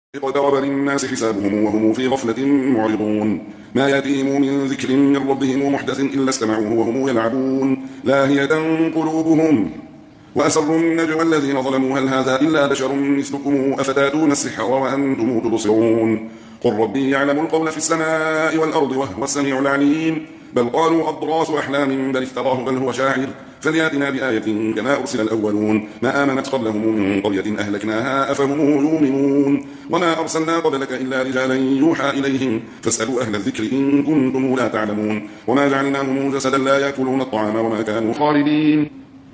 اقترب للناس حسابهم وهم في غفلة معرضون ما يأتيهم من ذكر من ربهم محدث إلا استمعوه وهم يلعبون لاهية قلوبهم وأسروا النجوى الذين ظلموا هل هذا إلا بشر مثلكم أفتاتون السحر وأنتم تبصرون قل ربي يعلم القول في السماء والأرض وهو السميع العليم بل قالوا أضغاث أحلام بل افتراه بل هو شاعر فليأتنا بآية كما أرسل الأولون ما آمنت قبلهم من قرية أهلكناها أفهم يؤمنون وما أرسلنا قبلك إلا رجالا يوحى إليهم فاسألوا أهل الذكر إن كنتم لا تعلمون وما جعلناهم جسدا لا يأكلون الطعام وما كانوا خالدين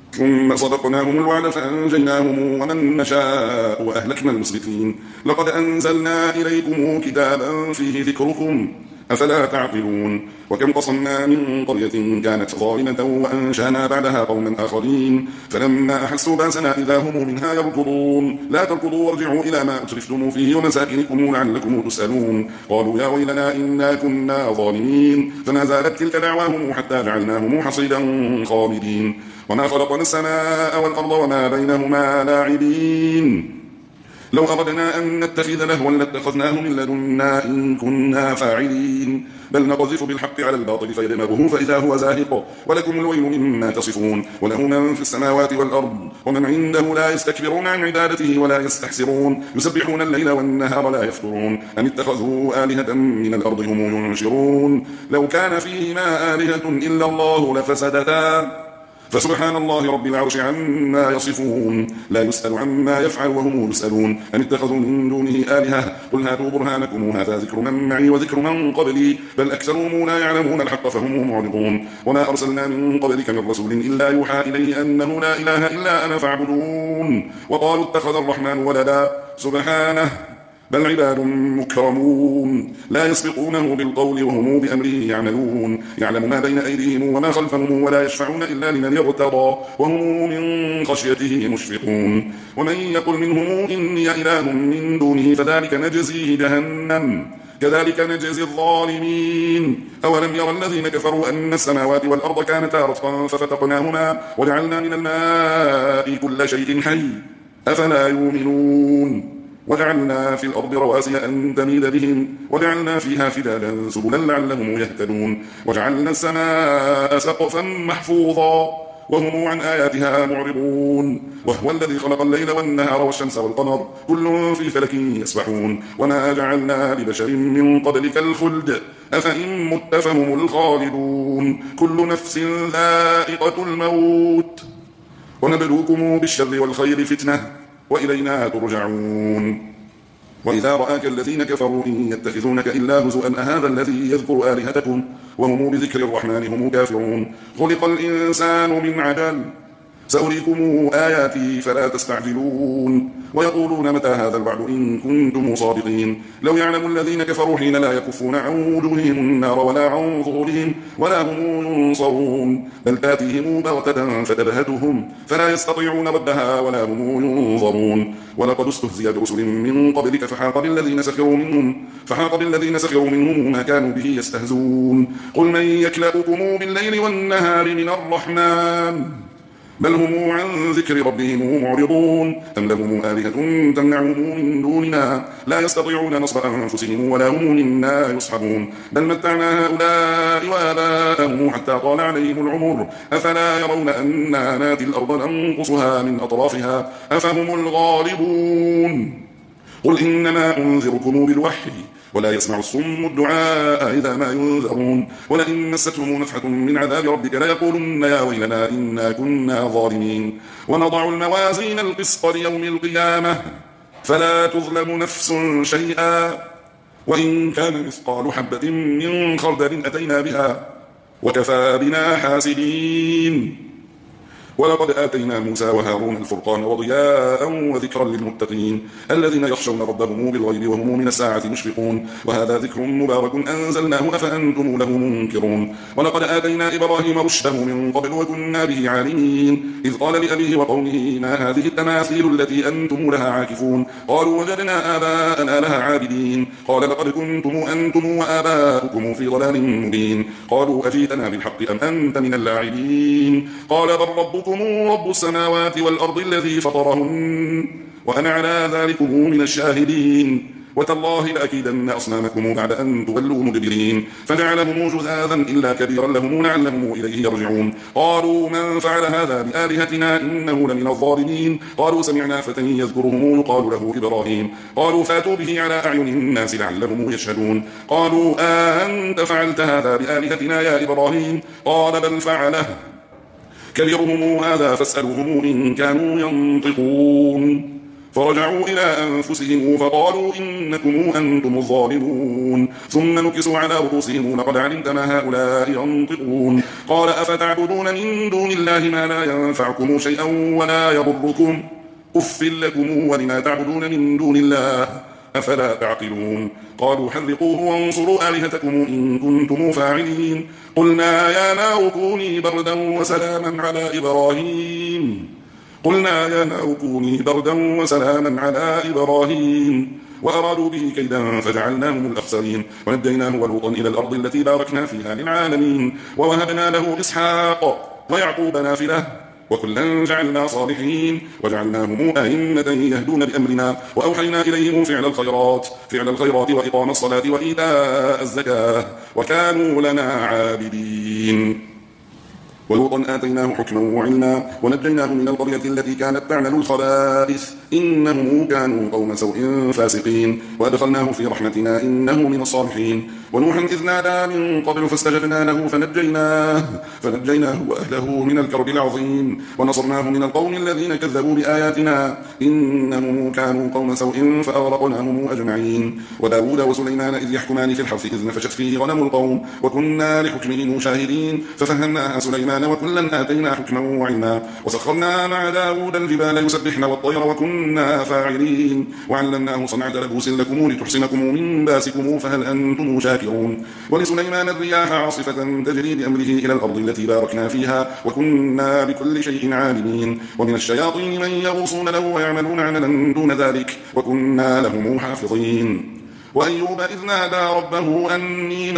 ثم صدقناهم الوعد فأنجيناهم ومن نشاء وأهلكنا المسرفين لقد أنزلنا إليكم كتابا فيه ذكركم أفلا تعقلون وكم قصمنا من قرية كانت ظالمة وأنشأنا بعدها قوما آخرين فلما أحسوا بأسنا إذا هم منها يركضون لا تركضوا وارجعوا إلى ما أترفتم فيه ومساكنكم لعلكم تسألون قالوا يا ويلنا إنا كنا ظالمين فما زالت تلك دعواهم حتى جعلناهم حصيدا خامدين وما خلقنا السماء والأرض وما بينهما لاعبين لو أردنا أن نتخذ لهوا لاتخذناه من لدنا إن كنا فاعلين بل نقذف بالحق على الباطل فيدمغه فإذا هو زاهق ولكم الويل مما تصفون وله من في السماوات والأرض ومن عنده لا يستكبرون عن عبادته ولا يستحسرون يسبحون الليل والنهار لا يفترون أم اتخذوا آلهة من الأرض هم ينشرون لو كان فيهما آلهة إلا الله لفسدتا فسبحان الله رب العرش عما يصفون لا يسأل عما يفعل وهم يسألون أم اتخذوا من دونه آلهة قل هاتوا برهانكم هذا ذكر من معي وذكر من قبلي بل أكثرهم لا يعلمون الحق فهم معرضون وما أرسلنا من قبلك من رسول إلا يوحى إليه أنه لا إله إلا أنا فاعبدون وقالوا اتخذ الرحمن ولدا سبحانه بل عباد مكرمون لا يسبقونه بالقول وهم بأمره يعملون يعلم ما بين أيديهم وما خلفهم ولا يشفعون إلا لمن يرتضى وهم من خشيته مشفقون ومن يقل منهم إني إله من دونه فذلك نجزيه جهنم كذلك نجزي الظالمين أولم يرى الذين كفروا أن السماوات والأرض كانتا رتقا ففتقناهما وجعلنا من الماء كل شيء حي أفلا يؤمنون وجعلنا في الأرض رواسي أن تميد بهم وجعلنا فيها فجاجا سبلا لعلهم يهتدون وجعلنا السماء سقفا محفوظا وهم عن آياتها معرضون وهو الذي خلق الليل والنهار والشمس والقمر كل في فلك يسبحون وما جعلنا لبشر من قبلك الخلد أفإن مت فهم الخالدون كل نفس ذائقة الموت ونبلوكم بالشر والخير فتنة وإلينا ترجعون وإذا رآك الذين كفروا إن يتخذونك إلا هزؤا أهذا الذي يذكر آلهتكم وهم بذكر الرحمن هم كافرون خلق الإنسان من عجل سأريكم آياتي فلا تستعجلون ويقولون متى هذا الوعد إن كنتم صادقين لو يعلم الذين كفروا حين لا يكفون عن وجوههم النار ولا عن ظهورهم ولا هم ينصرون بل تاتيهم بغتة فتبهتهم فلا يستطيعون ردها ولا هم ينظرون ولقد استهزئ برسل من قبلك فحاق بالذين سخروا منهم ما كانوا به يستهزون قل من يكلؤكم بالليل والنهار من الرحمن بل هم عن ذكر ربهم معرضون أم لهم آلهة تمنعهم من دوننا لا يستطيعون نصر أنفسهم ولا هم منا يصحبون بل متعنا هؤلاء وآباءهم حتى طال عليهم العمر أفلا يرون أنا ناتي الأرض ننقصها من أطرافها أفهم الغالبون قل إنما أنذركم بالوحي ولا يسمع الصم الدعاء إذا ما ينذرون ولئن مستهم نفحة من عذاب ربك ليقولن يا ويلنا إنا كنا ظالمين ونضع الموازين القسط ليوم القيامة فلا تظلم نفس شيئا وإن كان مثقال حبة من خردل أتينا بها وكفى بنا حاسبين ولقد آتينا موسى وهارون الفرقان وضياء وذكرا للمتقين الذين يخشون ربهم بالغيب وهم من الساعة مشفقون وهذا ذكر مبارك أنزلناه أفأنتم له منكرون ولقد آتينا إبراهيم رشده من قبل وكنا به عالمين إذ قال لأبيه وقومه ما هذه التماثيل التي أنتم لها عاكفون قالوا وجدنا آباءنا لها عابدين قال لقد كنتم أنتم وآباؤكم في ضلال مبين قالوا أجيتنا بالحق أم أنت من اللاعبين قال بل ربكم رب السماوات والأرض الذي فطرهن وأنا على ذلك من الشاهدين وتالله لأكيدن أصنامكم بعد أن تولوا مدبرين فجعلهم جذاذا إلا كبيرا لهم لعلهم إليه يرجعون قالوا من فعل هذا بآلهتنا إنه لمن الظالمين قالوا سمعنا فتى يذكرهم يقال له إبراهيم قالوا فاتوا به على أعين الناس لعلهم يشهدون قالوا أنت فعلت هذا بآلهتنا يا إبراهيم قال بل فعله كبيرهم هذا فاسألوهم إن كانوا ينطقون فرجعوا إلى أنفسهم فقالوا إنكم أنتم الظالمون ثم نكسوا على رؤوسهم لقد علمت ما هؤلاء ينطقون قال أفتعبدون من دون الله ما لا ينفعكم شيئا ولا يضركم أف لكم ولما تعبدون من دون الله أفلا تعقلون قالوا حرقوه وانصروا آلهتكم إن كنتم فاعلين قلنا يا نار كوني بردا وسلاما على إبراهيم وأرادوا به كيدا فجعلناهم الأخسرين ونجيناه ولوطا إلى الأرض التي باركنا فيها للعالمين ووهبنا له إسحاق ويعقوب نافلة وكلا جعلنا صالحين وجعلناهم أئمة يهدون بأمرنا وأوحينا إليهم فعل الخيرات وإقام الصلاة وإيتاء الزكاة وكانوا لنا عابدين ولوطا آتيناه حكما وعلما ونجيناه من القرية التي كانت تعمل الخبائث إنهم كانوا قوم سوء فاسقين وأدخلناه في رحمتنا إنه من الصالحين ونوحا إذ نادى من قبل فاستجبنا له فنجيناه وأهله من الكرب العظيم ونصرناه من القوم الذين كذبوا بآياتنا إنهم كانوا قوم سوء فأغرقناهم أجمعين وداود وسليمان إذ يحكمان في الحرث إذ نفشت فيه غنم القوم وكنا لحكمهم شاهدين ففهمناها سليمان وكلا آتينا حكما وعلما وسخرنا مع داود الجبال يسبحن والطير وكنا فاعلين وعلمناه صنعة لبوس لكم لتحصنكم من باسكم فهل أنتم شاكرون ولسليمان الرياح عاصفة تجري بأمره إلى الأرض التي باركنا فيها وكنا بكل شيء عالمين ومن الشياطين من يغوصون له ويعملون عملا دون ذلك وكنا لهم حافظين وأيوب إذ نادى ربه أني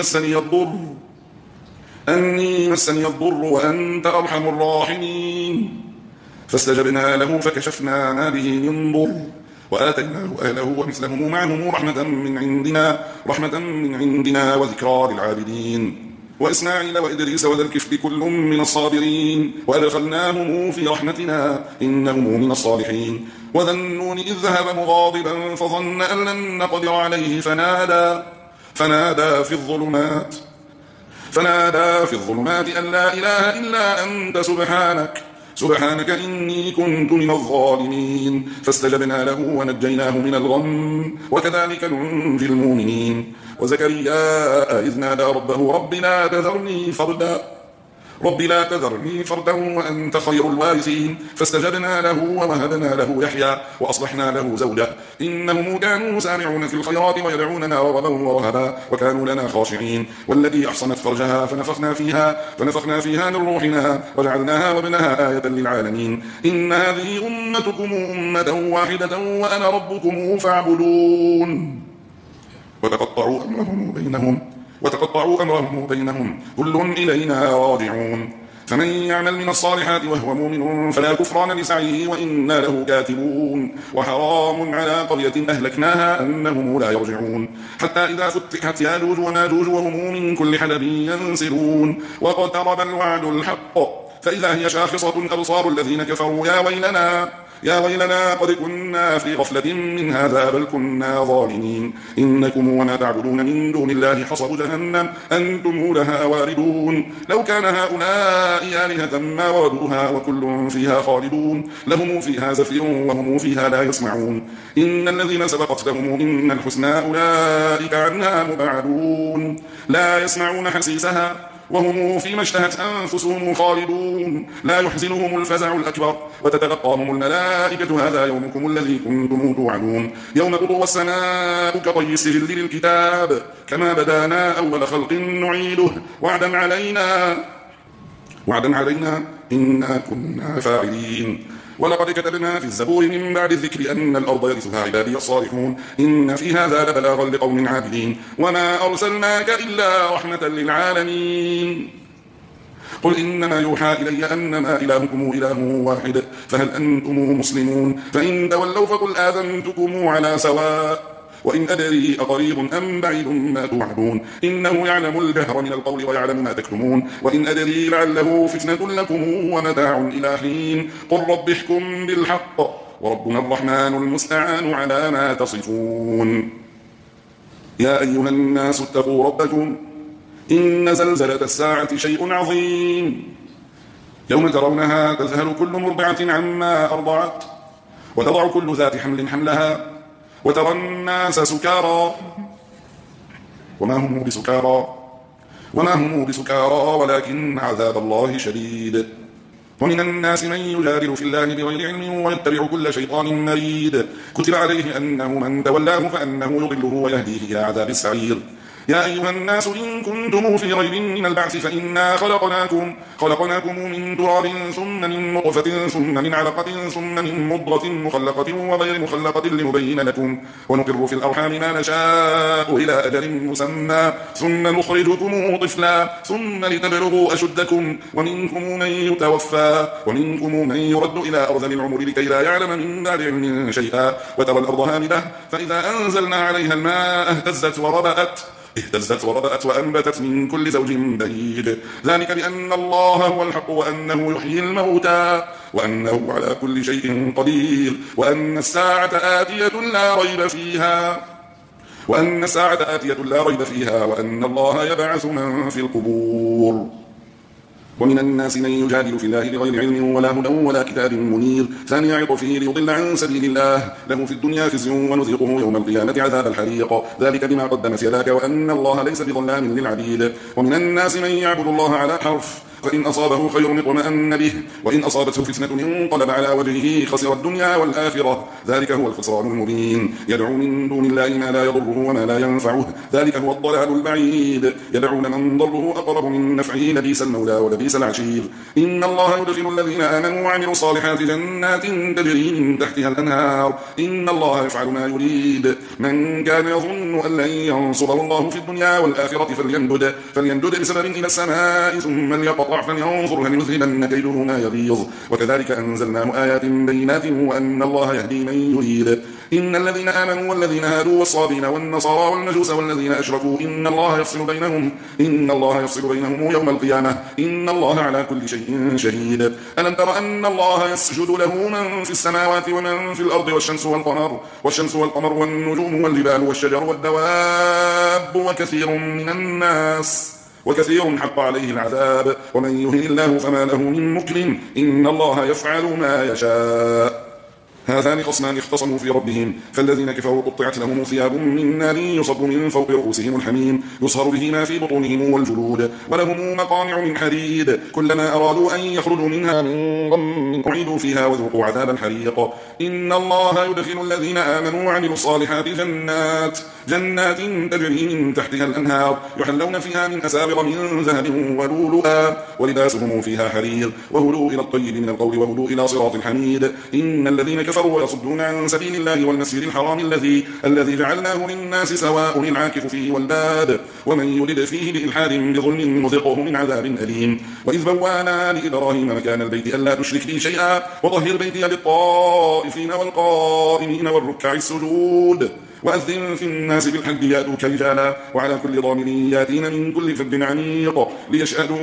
مسني الضر وأنت أرحم الراحمين فاستجبنا له فكشفنا ما به من ضر وآتيناه أهله ومثلهم معهم رحمة من عندنا وذكرى للعابدين وإسماعيل وإدريس وذا الكفل كل من الصابرين وأدخلناهم في رحمتنا إنهم من الصالحين وذا النون إذ ذهب مغاضبا فظن أن لن نقدر عليه فنادى في الظلمات أن لا إله إلا أنت سبحانك إني كنت من الظالمين فاستجبنا له ونجيناه من الغم وكذلك ننجي المؤمنين وزكريا إذ نادى ربه رب لا تذرني فردا وأنت خير الوارثين فاستجبنا له ووهبنا له يحيى وأصلحنا له زوجه إنهم كانوا يسارعون في الخيرات ويدعوننا رغبا ورهبا وكانوا لنا خاشعين والتي أحصنت فرجها فنفخنا فيها من روحنا وجعلناها وابنها آية للعالمين إن هذه أمتكم أمة واحدة وأنا ربكم فاعبدون وتقطعوا أمرهم بينهم كل إلينا راجعون فمن يعمل من الصالحات وهو مؤمن فلا كفران لسعيه وإنا له كاتبون وحرام على قرية أهلكناها أنهم لا يرجعون حتى إذا فتحت ياجوج وماجوج وهم من كل حدب ينسلون واقترب الوعد الحق فإذا هي شاخصة أبصار الذين كفروا يا ويلنا قد كنا في غفلة من هذا بل كنا ظالمين إنكم وما تعبدون من دون الله حصب جهنم أنتم لها واردون لو كان هؤلاء آلهة ما وردوها وكل فيها خالدون لهم فيها زفير وهم فيها لا يسمعون إن الذين سبقت لهم إن الحسنى أولئك عنها مبعدون لا يسمعون حسيسها وهم فيما اشتهت أنفسهم خالدون لا يحزنهم الفزع الأكبر وتتلقاهم الملائكة هذا يومكم الذي كنتم توعدون يوم تطوى السماء كطي السجل للكتاب كما بدانا أول خلق نعيده وعدا علينا إنا كنا فاعلين ولقد كتبنا في الزبور من بعد الذكر أن الأرض يرثها عبادي الصالحون إن في هذا لبلاغا لقوم عابدين وما أرسلناك إلا رحمة للعالمين قل إنما يوحى إلي أنما إلهكم إله واحد فهل أنتم مسلمون فإن تولوا فقل آذنتكم على سواء وإن أدري أقريب أم بعيد ما توعدون إنه يعلم الجهر من القول ويعلم ما تكتمون وإن أدري لعله فتنة لكم ومتاع إلى حين قل رب احكم بالحق وربنا الرحمن المستعان على ما تصفون يا أيها الناس اتقوا ربكم إن زلزلة الساعة شيء عظيم يوم ترونها تذهل كل مرضعة عما أرضعت وتضع كل ذات حمل حملها وترى الناس سكارى وما هم بسكارى ولكن عذاب الله شديد ومن الناس من يجادل في الله بغير علم ويتبع كل شيطان مريد كتب عليه أنه من تولاه فأنه يضله ويهديه إلى عذاب السعير يا أيها الناس إن كنتم في ريب من البعث فإنا خلقناكم من تراب ثم من نطفة ثم من علقة ثم من مضغة مخلقة وغير مخلقة لنبين لكم ونقر في الأرحام ما نشاء إلى أجل مسمى ثم نخرجكم طفلا ثم لتبلغوا أشدكم ومنكم من يتوفى ومنكم من يرد إلى أرذل العمر لكي لا يعلم من بعد علم شيئا وترى الأرض هامدة فإذا أنزلنا عليها الماء اهتزت وربأت وأنبتت من كل زوج بهيج ذلك بأن الله هو الحق وأنه يحيي الموتى وأنه على كل شيء قدير وأن الساعة آتية لا ريب فيها وأن الله يبعث من في القبور ومن الناس من يجادل في الله بغير علم ولا هدى ولا كتاب منير ثاني عطفه ليضل عن سبيل الله له في الدنيا خزي ونذيقه يوم القيامة عذاب الحريق ذلك بما قدمت يداك وأن الله ليس بظلام للعبيد ومن الناس من يعبد الله على حرف فإن أصابه خير اطمأن به وإن أصابته فتنة انقلب على وجهه خسر الدنيا والآخرة ذلك هو الخسران المبين يدعو من دون الله ما لا يضره وما لا ينفعه ذلك هو الضلال البعيد يدعون من ضره أقرب من نفعه لبيس المولى ولبيس العشير إن الله يدخل الذين آمنوا وعملوا الصالحات جنات تجري من تحتها الأنهار إن الله يفعل ما يريد من كان يظن أن لن ينصره الله في الدنيا والآخرة فليمدد بسبب إلى السماء ثم ليقطع فلينظر هل يذهبن كيده ما يغيظ وكذلك أنزلناه آيات بينات وأن الله يهدي من يريد إن الذين آمنوا والذين هادوا والصابين والنصارى والمجوس والذين أشركوا إن الله يفصل بينهم يوم القيامة إن الله على كل شيء شهيد ألم تر أن الله يسجد له من في السماوات ومن في الأرض والشمس والقمر والنجوم والجبال والشجر والدواب وكثير حق عليه العذاب ومن يهن الله فما له من مكرم إن الله يفعل ما يشاء هذان خصمان اختصموا في ربهم فالذين كفروا قطعت لهم ثياب من نار يصب من فوق رؤوسهم الحميم يصهر به ما في بطونهم والجلود ولهم مقامع من حديد كلما أرادوا أن يخرجوا منها من غم أعيدوا فيها وذوقوا عذاب الحريق إن الله يدخل الذين آمنوا وعملوا الصالحات جنات تجري من تحتها الأنهار يحلون فيها من أساور من ذهب ولؤلؤا ولباسهم فيها حرير وهدوا إلى الطيب من القول وهدوا إلى صراط الحميد إن الذين كفروا ويصدون عن سبيل الله والمسجد الحرام الذي جعلناه للناس سواء العاكف فيه والباد ومن يرد فيه بإلحاد بظلم نذقه من عذاب أليم وإذ بوانا لإبراهيم مكان البيت ألا تشرك بي شيئا وطهر بيتي للطائفين والقائمين والركع السجود وأذن في الناس بالحج يأتوك رجالا وعلى كل ضامر ياتين من كل فج عميق ليشهدوا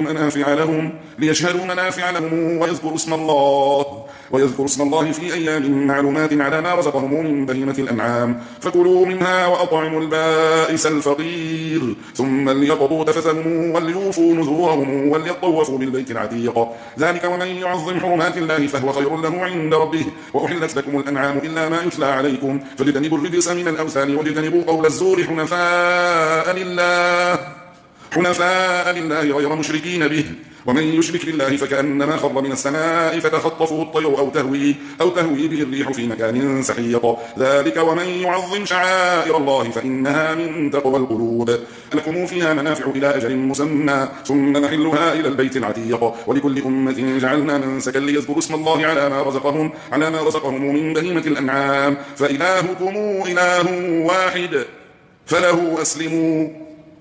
منافع لهم ويذكروا اسم الله في أيام معلومات على ما رزقهم من بهيمة الأنعام فكلوا منها وأطعموا البائس الفقير ثم ليقضوا تفثهم وليوفوا نذورهم وليطوفوا بالبيت العتيق ذلك ومن يعظم حرمات الله فهو خير له عند ربه وأحلت لكم الأنعام إلا ما يتلى عليكم فاجتنبوا الرجس من الأوثان واجتنبوا قول الزور حنفاء لله غير مشركين به ومن يشرك بالله فكأنما خر من السماء فتخطفه الطير أو تهوي به الريح في مكان سحيق ذلك ومن يعظم شعائر الله فإنها من تقوى القلوب لكم فيها منافع إلى أجل مسمى ثم نحلها إلى البيت العتيق ولكل أمة جعلنا منسكا ليذكروا اسم الله على ما رزقهم من بهيمة الأنعام فإلهكم إله واحد فله أسلموا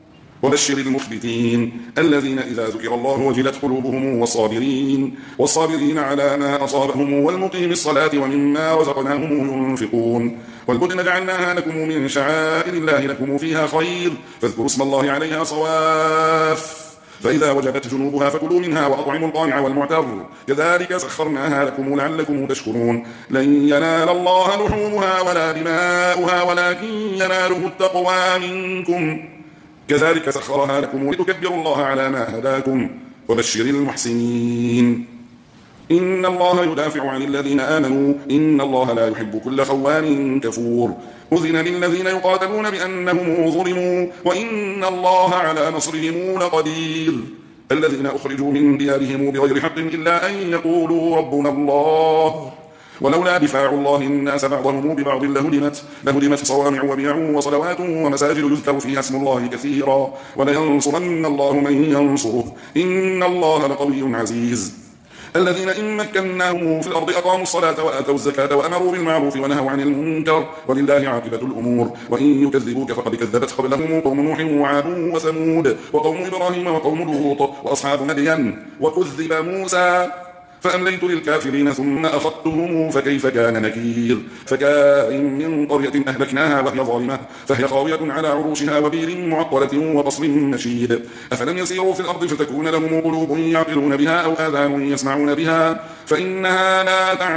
وبشر المخبتين الذين إذا ذكر الله وجلت قلوبهم والصابرين على ما أصابهم والمقيم الصلاة ومما رزقناهم ينفقون والبدن جعلناها لكم من شعائر الله لكم فيها خير فاذكروا اسم الله عليها صواف فإذا وجبت جنوبها فكلوا منها وأطعموا القانع والمعتر كذلك سخرناها لكم لعلكم تشكرون لن ينال الله لحومها ولا دماؤها ولكن يناله التقوى منكم كذلك سخرها لكم لتكبروا الله على ما هداكم وبشر المحسنين إن الله يدافع عن الذين آمنوا إن الله لا يحب كل خوان كفور أذن للذين يقاتلون بأنهم ظلموا وإن الله على نصرهم لقدير الذين أخرجوا من ديارهم بغير حق إلا أن يقولوا ربنا الله ولولا دفاع الله الناس بعضهم ببعض لهدمت صوامع وبيع وصلوات ومساجد يذكر فيها اسم الله كثيرا ولينصرن الله من ينصره إن الله لقوي عزيز الذين إن مكناهم في الأرض أقاموا الصلاة وآتوا الزكاة وأمروا بالمعروف ونهوا عن المنكر ولله عاقبة الأمور وإن يكذبوك فقد كذبت قبلهم قوم نوح وعاد وثمود وقوم إبراهيم وقوم لوط وأصحاب مدين وكذب موسى فأمليت للكافرين ثم أخذتهم فكيف كان نكير فكائن من قرية أهلكناها وهي ظالمة فهي خاوية على عروشها وبير معطلة وقصر مشيد أفلم يسيروا في الأرض فتكون لهم قلوب يعقلون بها أو آذان يسمعون بها فإنها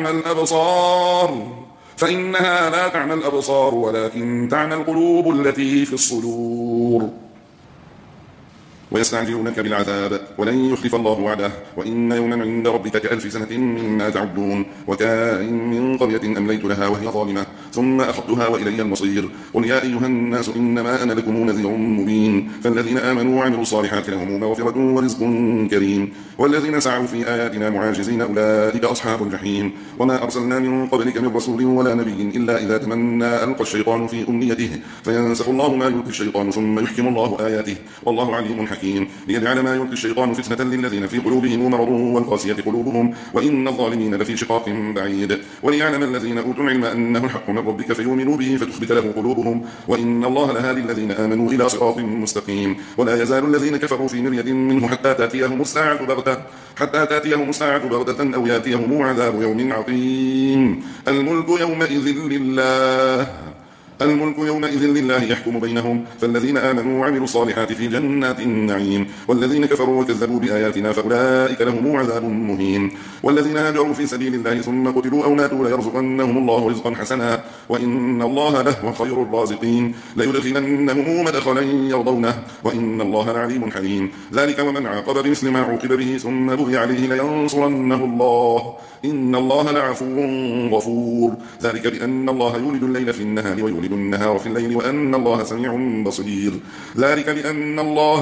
لا تعمى الأبصار ولكن تعمى القلوب التي في الصدور ويستعجلونك بالعذاب ولن يخلف الله وعده وإن يوما عند ربك كألف سنة مما تعدون وكائن من قرية أمليت لها وهي ظالمة ثم أخذتها وإلي المصير قل يا أيها الناس إنما أنا لكم نذير مبين فالذين آمنوا وعملوا الصالحات لهم مغفرة ورزق كريم والذين سعوا في آياتنا معاجزين أولئك أصحاب الجحيم وما أرسلنا من قبلك من رسول ولا نبي إلا إذا تمنى ألقى الشيطان في أمنيته فينسخ الله ما يلقي الشيطان ثم يحكم الله آياته والله عليم حكيم ليجعل ما يلقي الشيطان فتنة للذين في قلوبهم مرض والقاسية قلوبهم وإن الظالمين لفي شقاق بعيد وليعلم الذين أوتوا العلم أنه الحق من ربك فيؤمنوا به فتخبت له قلوبهم وإن الله لهادي الذين آمنوا إلى صراط مستقيم ولا يزال الذين كفروا في مرية منه حتى تأتيهم الساعة بغتة أو يأتيهم عذاب يوم عقيم الملك يومئذ لله يحكم بينهم فالذين آمنوا وعملوا الصالحات في جنات النعيم والذين كفروا وكذبوا بآياتنا فأولئك لهم عذاب مهين والذين هاجروا في سبيل الله ثم قتلوا أو ماتوا ليرزقنهم الله رزقا حسنا وإن الله لهو خير الرازقين ليدخلنهم مدخلا يرضونه وإن الله لعليم حليم ذلك ومن عاقب بمثل ما عوقب به ثم بغي عليه لينصرنه الله إن الله لعفو غفور ذلك بأن الله يولد الليل في النهار ويولد النهار في الليل وأن الله سميع بصير ذلك بأن الله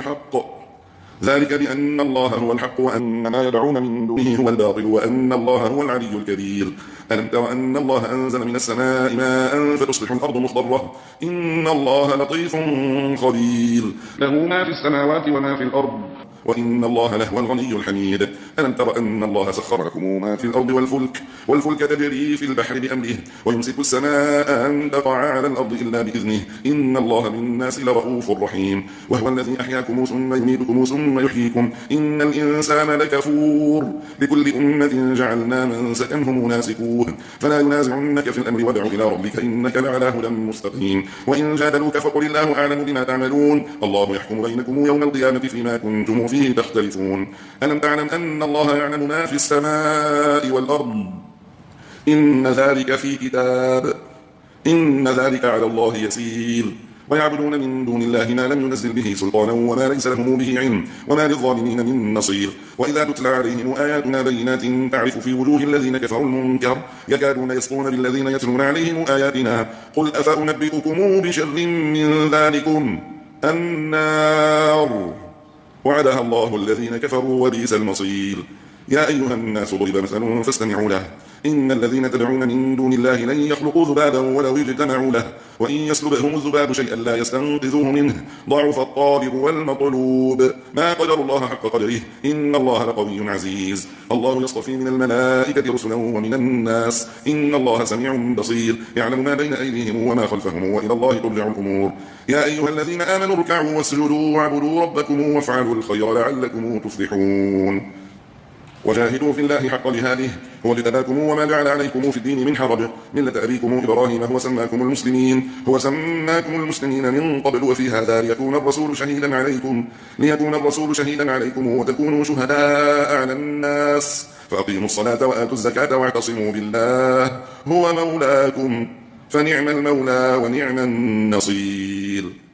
هو الحق وأن ما يدعون من دونه هو الباطل وأن الله هو العلي الكبير ألم تر أن الله أنزل من السماء ماء فتصبح الأرض مخضرة إن الله لطيف خبير له ما في السماوات وما في الأرض وإن الله لهو الغني الحميد ألم تر أن الله سخر لكم ما في الأرض والفلك تجري في البحر بأمره ويمسك السماء أن تقع على الأرض إلا بإذنه إن الله بالناس لرؤوف رحيم وهو الذي أحياكم ثم يميتكم ثم يحييكم إن الإنسان لكفور لكل أمة جعلنا منسكا هم ناسكوه فلا ينازعنك في الأمر وادع إلى ربك إنك لعلى هدى مستقيم وإن جادلوك فقل الله أعلم بما تعملون الله يحكم بينكم يوم القيامة فيما كنتم فيه تختلفون ألم تعلم أن الله يعلم ما في السماء والأرض إن ذلك في كتاب إن ذلك على الله يسير ويعبدون من دون الله ما لم ينزل به سلطانا وما ليس لهم به علم وما للظالمين من نصير وإذا تتلى عليهم آياتنا بينات تعرف في وجوه الذين كفروا المنكر يكادون يسطون بالذين يتلون عليهم آياتنا قل أفأنبئكم بشر من ذلكم النار وعدها الله الذين كفروا وبئس المصير يا أيها الناس ضرب مثل فاستمعوا له إن الذين تدعون من دون الله لن يخلقوا ذبابا ولو اجتمعوا له وإن يسلبهم الذباب شيئا لا يستنقذوه منه ضعف الطالب والمطلوب ما قدر الله حق قدره إن الله لقوي عزيز الله يصطفي من الملائكة رسلا ومن الناس إن الله سميع بصير يعلم ما بين أيديهم وما خلفهم وإلى الله ترجع الأمور يا أيها الذين آمنوا اركعوا واسجدوا واعبدوا ربكم وافعلوا الخير لعلكم تفلحون وجاهدوا في الله حق جهاده هو اجتباكم وما جعل عليكم في الدين من حرج ملة أبيكم إبراهيم هو سماكم المسلمين من قبل وفي هذا ليكون الرسول شهيدا عليكم وتكونوا شهداء على الناس فأقيموا الصلاة وآتوا الزكاة واعتصموا بالله هو مولاكم فنعم المولى ونعم النصير